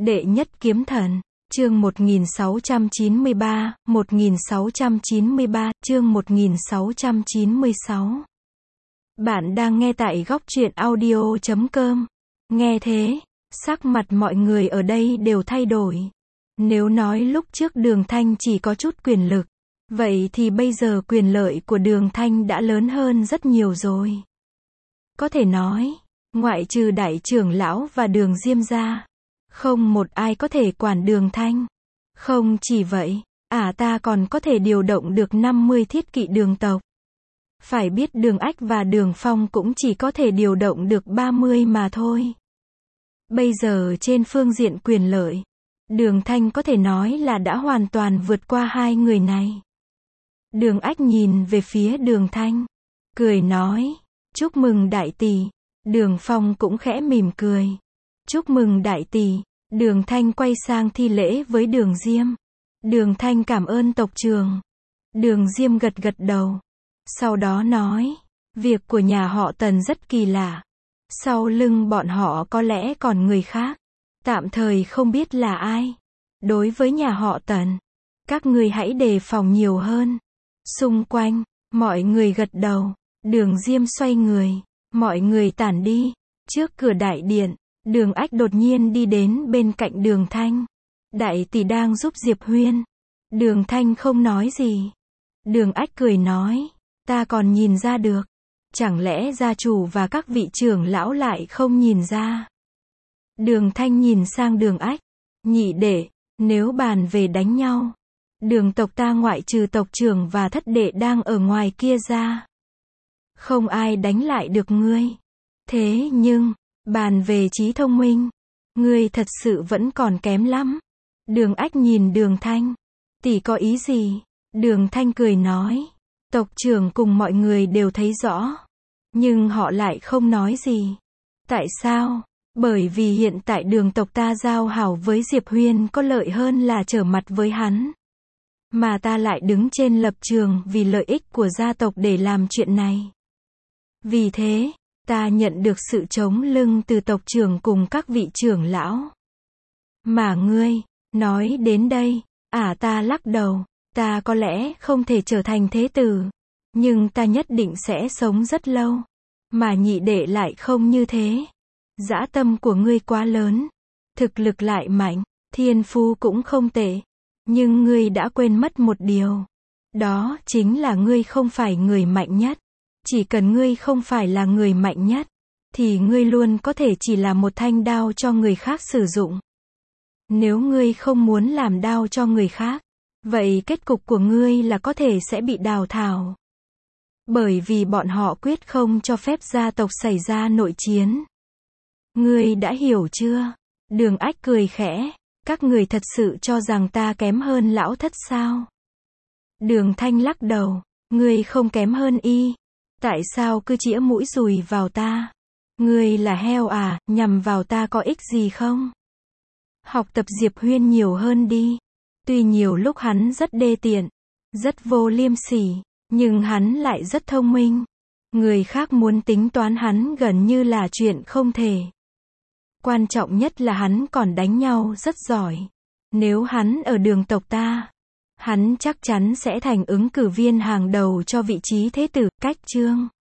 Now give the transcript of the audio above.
Đệ nhất kiếm thần, chương 1693, 1693, chương 1696. Bạn đang nghe tại góc truyện audio.com. Nghe thế, sắc mặt mọi người ở đây đều thay đổi. Nếu nói lúc trước Đường Thanh chỉ có chút quyền lực, vậy thì bây giờ quyền lợi của Đường Thanh đã lớn hơn rất nhiều rồi. Có thể nói, ngoại trừ đại trưởng lão và Đường Diêm gia, không một ai có thể quản Đường Thanh. Không chỉ vậy, ta còn có thể điều động được 50 thiết kỵ Đường tộc. Phải biết Đường Ách và Đường Phong cũng chỉ có thể điều động được 30 mà thôi. Bây giờ trên phương diện quyền lợi, Đường Thanh có thể nói là đã hoàn toàn vượt qua hai người này. Đường Ách nhìn về phía Đường Thanh, cười nói, chúc mừng đại tỷ. Đường Phong cũng khẽ mỉm cười, chúc mừng đại tỷ. Đường Thanh quay sang thi lễ với Đường Diêm. Đường Thanh cảm ơn tộc trưởng. Đường Diêm gật gật đầu. Sau đó nói, việc của nhà họ Tần rất kỳ lạ. Sau lưng bọn họ có lẽ còn người khác. Tạm thời không biết là ai. Đối với nhà họ Tần, các ngươi hãy đề phòng nhiều hơn. Xung quanh, mọi người gật đầu. Đường Diêm xoay người. Mọi người tản đi. Trước cửa đại điện, Đường Ách đột nhiên đi đến bên cạnh Đường Thanh. Đại tỷ đang giúp Diệp Huyên. Đường Thanh không nói gì. Đường Ách cười nói, ta còn nhìn ra được. Chẳng lẽ gia chủ và các vị trưởng lão lại không nhìn ra? Đường Thanh nhìn sang Đường Ách. Nhị đệ, nếu bàn về đánh nhau, Đường tộc ta ngoại trừ tộc trưởng và thất đệ đang ở ngoài kia ra, không ai đánh lại được ngươi. Thế nhưng, bàn về trí thông minh, ngươi thật sự vẫn còn kém lắm. Đường Ách nhìn Đường Thanh. Tỷ có ý gì? Đường Thanh cười nói, tộc trưởng cùng mọi người đều thấy rõ, nhưng họ lại không nói gì. Tại sao? Bởi vì hiện tại Đường tộc ta giao hảo với Diệp Huyên có lợi hơn là trở mặt với hắn. Mà ta lại đứng trên lập trường vì lợi ích của gia tộc để làm chuyện này. Vì thế, ta nhận được sự chống lưng từ tộc trưởng cùng các vị trưởng lão. Mà ngươi, nói đến đây, ta lắc đầu, ta có lẽ không thể trở thành thế tử, nhưng ta nhất định sẽ sống rất lâu. Mà nhị đệ lại không như thế. Dã tâm của ngươi quá lớn, thực lực lại mạnh, thiên phú cũng không tệ, nhưng ngươi đã quên mất một điều. Đó chính là ngươi không phải người mạnh nhất. Chỉ cần ngươi không phải là người mạnh nhất, thì ngươi luôn có thể chỉ là một thanh đao cho người khác sử dụng. Nếu ngươi không muốn làm đao cho người khác, vậy kết cục của ngươi là có thể sẽ bị đào thải. Bởi vì bọn họ quyết không cho phép gia tộc xảy ra nội chiến. Ngươi đã hiểu chưa? Đường Ách cười khẽ, các người thật sự cho rằng ta kém hơn lão thất sao? Đường Thanh lắc đầu, ngươi không kém hơn y. Tại sao cứ chĩa mũi dùi vào ta? Ngươi là heo à, nhằm vào ta có ích gì không? Học tập Diệp Huyên nhiều hơn đi. Tuy nhiều lúc hắn rất đê tiện, rất vô liêm sỉ, nhưng hắn lại rất thông minh. Người khác muốn tính toán hắn gần như là chuyện không thể. Quan trọng nhất là hắn còn đánh nhau rất giỏi. Nếu hắn ở Đường tộc ta, hắn chắc chắn sẽ thành ứng cử viên hàng đầu cho vị trí thế tử. Cách chương